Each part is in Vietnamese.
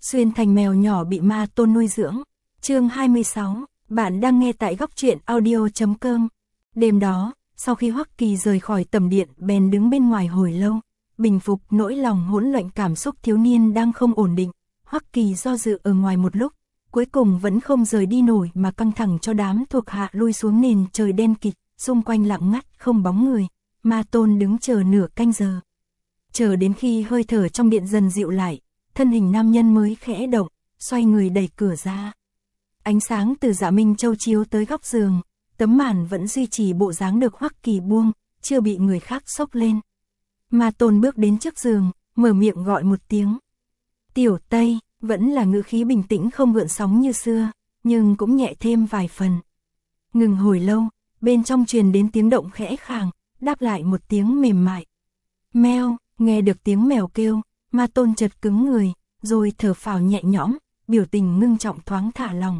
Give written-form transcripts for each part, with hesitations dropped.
Xuyên thành mèo nhỏ bị ma tôn nuôi dưỡng. Chương 26, bạn đang nghe tại góc truyện audio.com. Đêm đó, sau khi Hoắc Kỳ rời khỏi tầm điện, bèn đứng bên ngoài hồi lâu, bình phục nỗi lòng hỗn loạn cảm xúc thiếu niên đang không ổn định. Hoắc Kỳ do dự ở ngoài một lúc, cuối cùng vẫn không rời đi nổi mà căng thẳng cho đám thuộc hạ lui xuống nền trời đen kịt, xung quanh lặng ngắt không bóng người. Ma tôn đứng chờ nửa canh giờ. Chờ đến khi hơi thở trong điện dần dịu lại, thân hình nam nhân mới khẽ động, xoay người đẩy cửa ra. Ánh sáng từ Dạ Minh Châu chiếu tới góc giường, tấm màn vẫn duy trì bộ dáng được Hoắc Kỳ buông, chưa bị người khác xốc lên. Ma tôn bước đến trước giường, mở miệng gọi một tiếng. Tiểu Tây, vẫn là ngữ khí bình tĩnh không gợn sóng như xưa, nhưng cũng nhẹ thêm vài phần. Ngừng hồi lâu, bên trong truyền đến tiếng động khẽ khàng, đáp lại một tiếng mềm mại. Meo, nghe được tiếng mèo kêu, ma tôn chợt cứng người, rồi thở phào nhẹ nhõm, biểu tình ngưng trọng thoáng thả lòng.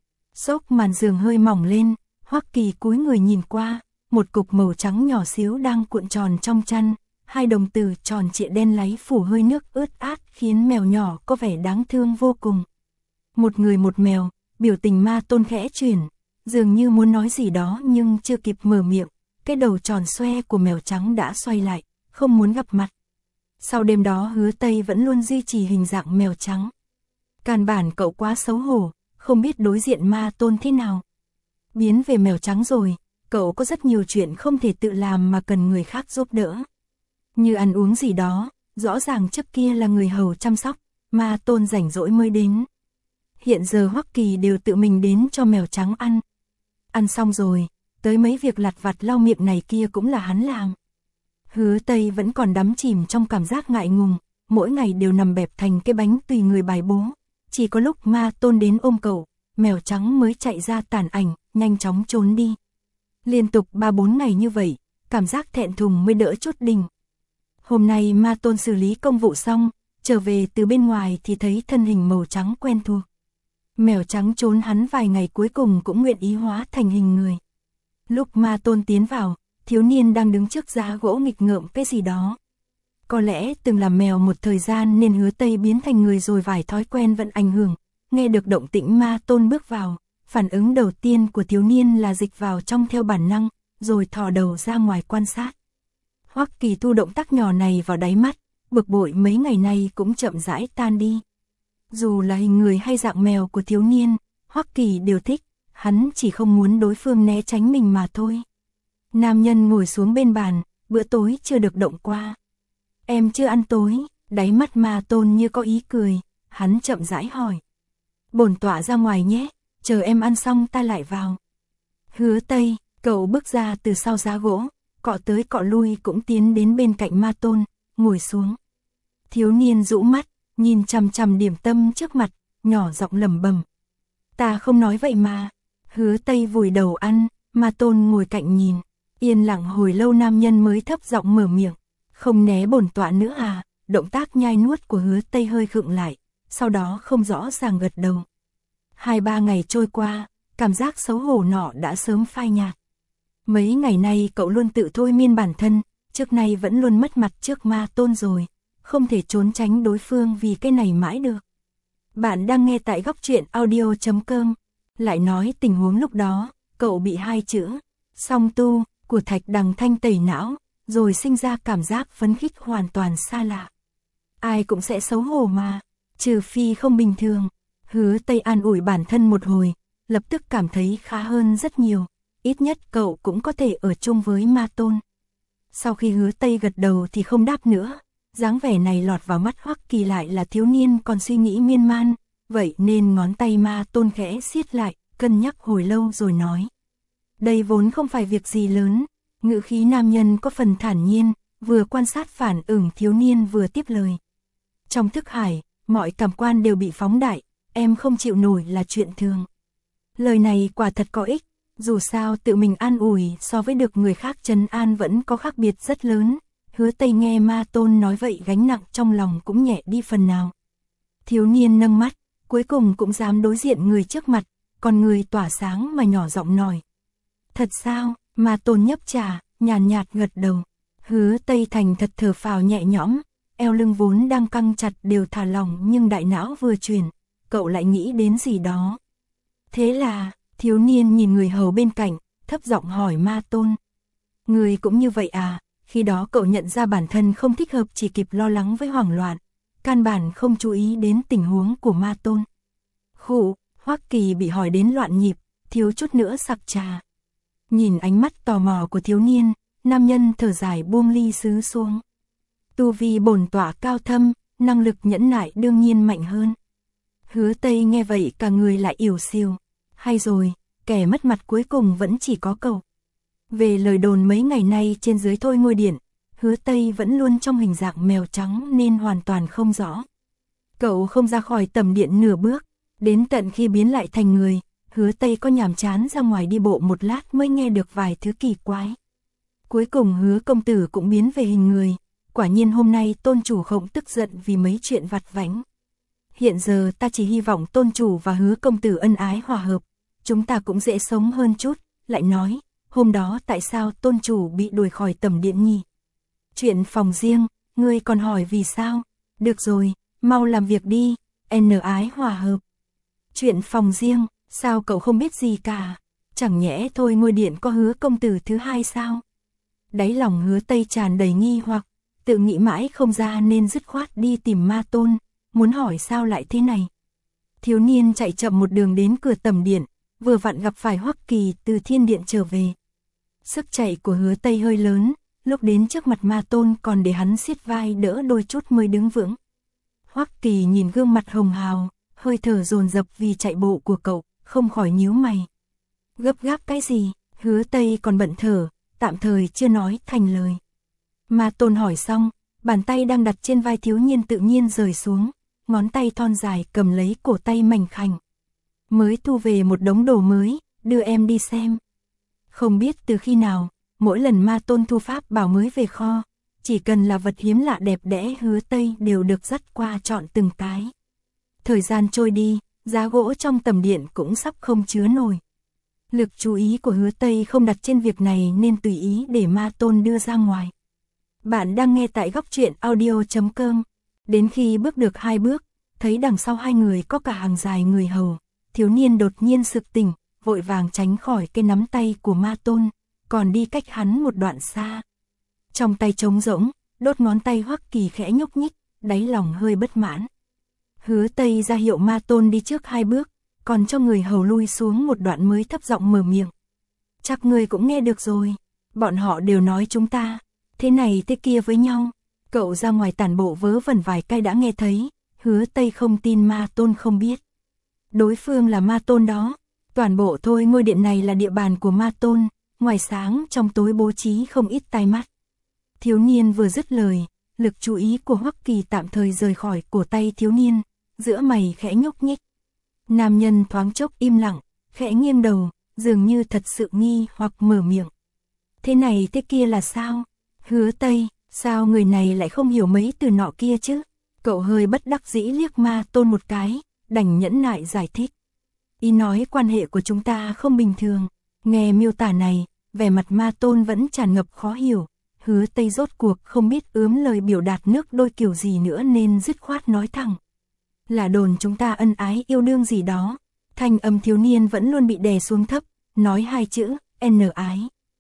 Xốc màn giường hơi mỏng lên, Hoắc Kỳ cúi người nhìn qua, một cục màu trắng nhỏ xíu đang cuộn tròn trong chăn, hai đồng tử tròn trịa đen láy phủ hơi nước ướt át khiến mèo nhỏ có vẻ đáng thương vô cùng. Một người một mèo, biểu tình ma tôn khẽ chuyển, dường như muốn nói gì đó nhưng chưa kịp mở miệng, cái đầu tròn xoe của mèo trắng đã xoay lại, không muốn gặp mặt. Sau đêm đó Hứa Tây vẫn luôn duy trì hình dạng mèo trắng. Căn bản cậu quá xấu hổ, không biết đối diện ma tôn thế nào. Biến về mèo trắng rồi, cậu có rất nhiều chuyện không thể tự làm mà cần người khác giúp đỡ. Như ăn uống gì đó, rõ ràng trước kia là người hầu chăm sóc, ma tôn rảnh rỗi mới đến. Hiện giờ Hoắc Kỳ đều tự mình đến cho mèo trắng ăn. Ăn xong rồi, tới mấy việc lặt vặt lau miệng này kia cũng là hắn làm. Hứa Tây vẫn còn đắm chìm trong cảm giác ngại ngùng, mỗi ngày đều nằm bẹp thành cái bánh tùy người bài bố. Chỉ có lúc ma tôn đến ôm cậu, mèo trắng mới chạy ra tản ảnh, nhanh chóng trốn đi. Liên tục 3-4 ngày như vậy, cảm giác thẹn thùng mới đỡ chút đỉnh. Hôm nay ma tôn xử lý công vụ xong, trở về từ bên ngoài thì thấy thân hình màu trắng quen thuộc. Mèo trắng trốn hắn vài ngày cuối cùng cũng nguyện ý hóa thành hình người. Lúc ma tôn tiến vào, thiếu niên đang đứng trước giá gỗ nghịch ngợm cái gì đó. Có lẽ từng làm mèo một thời gian nên Hứa Tây biến thành người rồi vài thói quen vẫn ảnh hưởng. Nghe được động tĩnh ma tôn bước vào, phản ứng đầu tiên của thiếu niên là dịch vào trong theo bản năng, rồi thò đầu ra ngoài quan sát. Hoắc Kỳ thu động tác nhỏ này vào đáy mắt, bực bội mấy ngày nay cũng chậm rãi tan đi. Dù là hình người hay dạng mèo của thiếu niên, Hoắc Kỳ đều thích, hắn chỉ không muốn đối phương né tránh mình mà thôi. Nam nhân ngồi xuống bên bàn, bữa tối chưa được động qua. Em chưa ăn tối, đáy mắt ma tôn như có ý cười, hắn chậm rãi hỏi. Bổn tọa ra ngoài nhé, chờ em ăn xong ta lại vào. Hứa Tây, cậu bước ra từ sau giá gỗ, cọ tới cọ lui cũng tiến đến bên cạnh ma tôn, ngồi xuống. Thiếu niên rũ mắt, nhìn chằm chằm điểm tâm trước mặt, nhỏ giọng lẩm bẩm. Ta không nói vậy mà. Hứa Tây vùi đầu ăn, ma tôn ngồi cạnh nhìn, yên lặng hồi lâu nam nhân mới thấp giọng mở miệng. Không né bổn tọa nữa à? Động tác nhai nuốt của Hứa Tây hơi khựng lại, sau đó không rõ ràng gật đầu. 2-3 ngày trôi qua, cảm giác xấu hổ nọ đã sớm phai nhạt. Mấy ngày nay cậu luôn tự thôi miên bản thân, trước nay vẫn luôn mất mặt trước ma tôn rồi, không thể trốn tránh đối phương vì cái này mãi được. Bạn đang nghe tại góc truyện audio.com. Lại nói tình huống lúc đó, cậu bị 2 chữ song tu của Thạch Đằng Thanh tẩy não, rồi sinh ra cảm giác phấn khích hoàn toàn xa lạ. Ai cũng sẽ xấu hổ mà, trừ phi không bình thường. Hứa Tây an ủi bản thân một hồi, lập tức cảm thấy khá hơn rất nhiều, ít nhất cậu cũng có thể ở chung với ma tôn. Sau khi Hứa Tây gật đầu thì không đáp nữa, dáng vẻ này lọt vào mắt Hoắc Kỳ lại là thiếu niên còn suy nghĩ miên man, vậy nên ngón tay ma tôn khẽ siết lại, cân nhắc hồi lâu rồi nói. Đây vốn không phải việc gì lớn. Ngữ khí nam nhân có phần thản nhiên, vừa quan sát phản ứng thiếu niên vừa tiếp lời. Trong thức hải, mọi cảm quan đều bị phóng đại, em không chịu nổi là chuyện thường. Lời này quả thật có ích, dù sao tự mình an ủi so với được người khác trấn an vẫn có khác biệt rất lớn. Hứa Tây nghe ma tôn nói vậy gánh nặng trong lòng cũng nhẹ đi phần nào. Thiếu niên nâng mắt, cuối cùng cũng dám đối diện người trước mặt, còn người tỏa sáng mà nhỏ giọng nói. Thật sao? Ma tôn nhấp trà, nhàn nhạt gật đầu. Hứa Tây thành thật thở phào nhẹ nhõm, eo lưng vốn đang căng chặt đều thả lỏng nhưng đại não vừa chuyển, cậu lại nghĩ đến gì đó. Thế là, thiếu niên nhìn người hầu bên cạnh, thấp giọng hỏi Ma Tôn. Người cũng như vậy à? Khi đó cậu nhận ra bản thân không thích hợp, chỉ kịp lo lắng với hoảng loạn, căn bản không chú ý đến tình huống của Ma Tôn. Khụ, Hoắc Kỳ bị hỏi đến loạn nhịp, thiếu chút nữa sặc trà. Nhìn ánh mắt tò mò của thiếu niên, nam nhân thở dài buông ly sứ xuống. Tu vi bổn tọa cao thâm, năng lực nhẫn nại đương nhiên mạnh hơn. Hứa Tây nghe vậy cả người lại ỉu xìu. Hay rồi, kẻ mất mặt cuối cùng vẫn chỉ có cậu. Về lời đồn mấy ngày nay trên dưới Thôi Ngôi Điện, Hứa Tây vẫn luôn trong hình dạng mèo trắng nên hoàn toàn không rõ. Cậu không ra khỏi tầm điện nửa bước, đến tận khi biến lại thành người, Hứa Tây có nhàm chán ra ngoài đi bộ một lát mới nghe được vài thứ kỳ quái. Cuối cùng Hứa công tử cũng biến về hình người, quả nhiên hôm nay tôn chủ Khổng tức giận vì mấy chuyện vặt vãnh. Hiện giờ ta chỉ hy vọng tôn chủ và Hứa công tử ân ái hòa hợp, chúng ta cũng dễ sống hơn chút. Lại nói, hôm đó tại sao tôn chủ bị đuổi khỏi tầm điện nhỉ? Chuyện phòng riêng, ngươi còn hỏi vì sao? Được rồi, mau làm việc đi, ái hòa hợp. Chuyện phòng riêng, sao cậu không biết gì cả? Chẳng nhẽ Thôi Ngôi Điện có Hứa công tử thứ hai sao? Đáy lòng Hứa Tây tràn đầy nghi hoặc, tự nghĩ mãi không ra nên dứt khoát đi tìm Ma Tôn, muốn hỏi sao lại thế này. Thiếu niên chạy chậm một đường đến cửa tầm điện, vừa vặn gặp phải Hoắc Kỳ từ thiên điện trở về. Sức chạy của Hứa Tây hơi lớn, lúc đến trước mặt Ma Tôn còn để hắn siết vai đỡ đôi chút mới đứng vững. Hoắc Kỳ nhìn gương mặt hồng hào, hơi thở dồn dập vì chạy bộ của cậu, không khỏi nhíu mày. Gấp gáp cái gì? Hứa Tây còn bận thở, tạm thời chưa nói thành lời. Ma Tôn hỏi xong, bàn tay đang đặt trên vai thiếu niên tự nhiên rời xuống, ngón tay thon dài cầm lấy cổ tay mảnh khảnh. Mới thu về một đống đồ mới, đưa em đi xem. Không biết từ khi nào, mỗi lần Ma Tôn thu pháp bảo mới về kho, chỉ cần là vật hiếm lạ đẹp đẽ Hứa Tây đều được dắt qua chọn từng cái. Thời gian trôi đi, giá gỗ trong tầm điện cũng sắp không chứa nổi. Lực chú ý của Hứa Tây không đặt trên việc này nên tùy ý để Ma Tôn đưa ra ngoài. Bạn đang nghe tại góc truyện audio.com. Đến khi bước được 2 bước, thấy đằng sau hai người có cả hàng dài người hầu, thiếu niên đột nhiên sực tỉnh, vội vàng tránh khỏi cái nắm tay của Ma Tôn, còn đi cách hắn một đoạn xa. Trong tay trống rỗng, đốt ngón tay Hoắc Kỳ khẽ nhúc nhích, đáy lòng hơi bất mãn. Hứa Tây ra hiệu Ma Tôn đi trước 2 bước, còn cho người hầu lui xuống một đoạn mới thấp giọng mở miệng. Chắc người cũng nghe được rồi, bọn họ đều nói chúng ta thế này thế kia với nhau. Cậu ra ngoài tản bộ vớ vẩn vài cái đã nghe thấy. Hứa Tây không tin Ma Tôn không biết. Đối phương là Ma Tôn đó. Toàn bộ Thôi Ngôi Điện này là địa bàn của Ma Tôn, ngoài sáng trong tối bố trí không ít tai mắt. Thiếu niên vừa dứt lời, lực chú ý của Hoắc Kỳ tạm thời rời khỏi cổ tay thiếu niên, giữa mày khẽ nhúc nhích. Nam nhân thoáng chốc im lặng, khẽ nghiêng đầu, dường như thật sự nghi hoặc mở miệng. Thế này thế kia là sao? Hứa Tây, sao người này lại không hiểu mấy từ nọ kia chứ? Cậu hơi bất đắc dĩ liếc Ma Tôn một cái, đành nhẫn nại giải thích. Ý nói quan hệ của chúng ta không bình thường. Nghe miêu tả này, vẻ mặt Ma Tôn vẫn tràn ngập khó hiểu. Hứa Tây rốt cuộc không biết ướm lời biểu đạt nước đôi kiểu gì nữa nên dứt khoát nói thẳng. Là đồn chúng ta ân ái yêu đương gì đó. Thanh âm thiếu niên vẫn luôn bị đè xuống thấp, nói hai chữ, ái.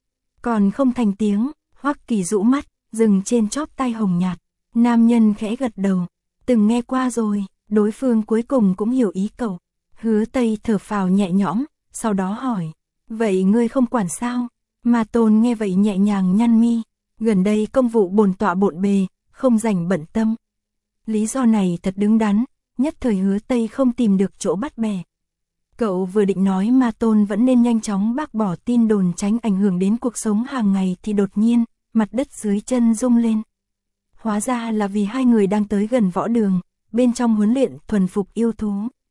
Còn không thành tiếng, Hoắc Kỳ rũ mắt, dừng trên chóp tai hồng nhạt. Nam nhân khẽ gật đầu, từng nghe qua rồi, đối phương cuối cùng cũng hiểu ý cậu. Hứa Tây thở phào nhẹ nhõm, sau đó hỏi, vậy ngươi không quản sao? Ma Tôn nghe vậy nhẹ nhàng nhăn mi, gần đây công vụ bổn tọa bộn bề, không rảnh bận tâm. Lý do này thật đứng đắn, nhất thời Hứa Tây không tìm được chỗ bắt bẻ. Cậu vừa định nói Ma Tôn vẫn nên nhanh chóng bác bỏ tin đồn tránh ảnh hưởng đến cuộc sống hàng ngày thì đột nhiên, mặt đất dưới chân rung lên. Hóa ra là vì hai người đang tới gần võ đường, bên trong huấn luyện thuần phục yêu thú.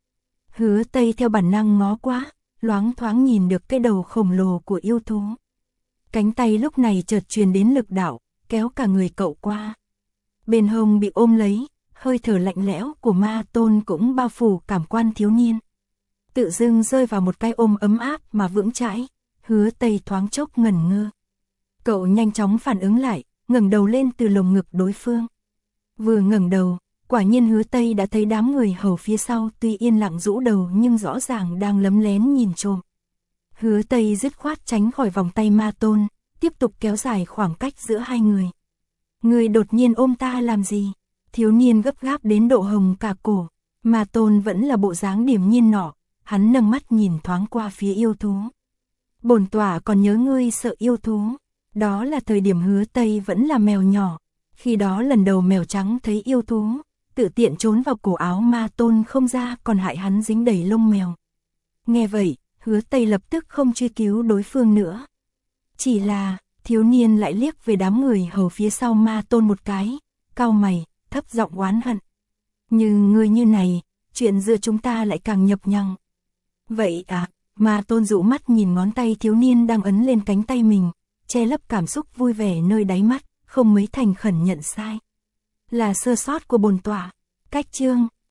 Hứa Tây theo bản năng ngó quá, loáng thoáng nhìn được cái đầu khổng lồ của yêu thú. Cánh tay lúc này chợt truyền đến lực đạo, kéo cả người cậu qua. Bên hông bị ôm lấy, hơi thở lạnh lẽo của Ma Tôn cũng bao phủ cảm quan thiếu niên. Tự dưng rơi vào một cái ôm ấm áp mà vững chãi, Hứa Tây thoáng chốc ngẩn ngơ. Cậu nhanh chóng phản ứng lại, ngẩng đầu lên từ lồng ngực đối phương. Vừa ngẩng đầu, quả nhiên Hứa Tây đã thấy đám người hầu phía sau tuy yên lặng rũ đầu nhưng rõ ràng đang lấm lén nhìn trộm. Hứa Tây dứt khoát tránh khỏi vòng tay Ma Tôn, tiếp tục kéo dài khoảng cách giữa hai người. Người đột nhiên ôm ta làm gì? Thiếu niên gấp gáp đến độ hồng cả cổ. Ma Tôn vẫn là bộ dáng điềm nhiên nọ, hắn nâng mắt nhìn thoáng qua phía yêu thú. Bổn tỏa còn nhớ ngươi sợ yêu thú. Đó là thời điểm Hứa Tây vẫn là mèo nhỏ. Khi đó lần đầu mèo trắng thấy yêu thú, tự tiện trốn vào cổ áo Ma Tôn không ra còn hại hắn dính đầy lông mèo. Nghe vậy, Hứa Tây lập tức không truy cứu đối phương nữa. Chỉ là, thiếu niên lại liếc về đám người hầu phía sau Ma Tôn một cái, cau mày, thấp giọng oán hận. Như người như này, chuyện giữa chúng ta lại càng nhập nhằng. Vậy à, Ma Tôn dụ mắt nhìn ngón tay thiếu niên đang ấn lên cánh tay mình, che lấp cảm xúc vui vẻ nơi đáy mắt, không mấy thành khẩn nhận sai. Là sơ sót của bổn tọa. Cách chương